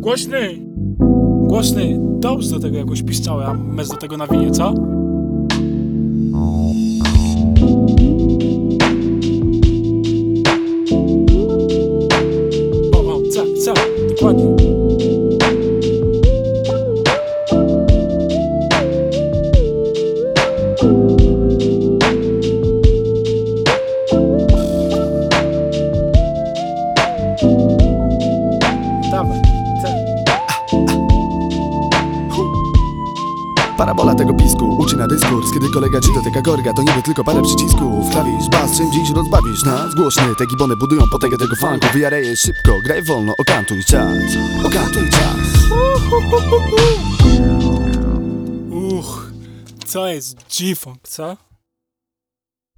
Głośny! Głośny, dołóż do tego jakąś piszczałę, a mes do tego nawinie, co? O, co, dokładnie. Dawaj, Parabola tego pisku uczy na dyskurs. Kiedy kolega ci dotyka gorga, to niby tylko parę przycisków. Klawisz, bas, czym dziś rozbawisz nas? Głośny, te gibony budują potęgę tego funku. Wyjareje szybko, graj wolno, okantuj czas. Okantuj czas. co jest G-Funk, co?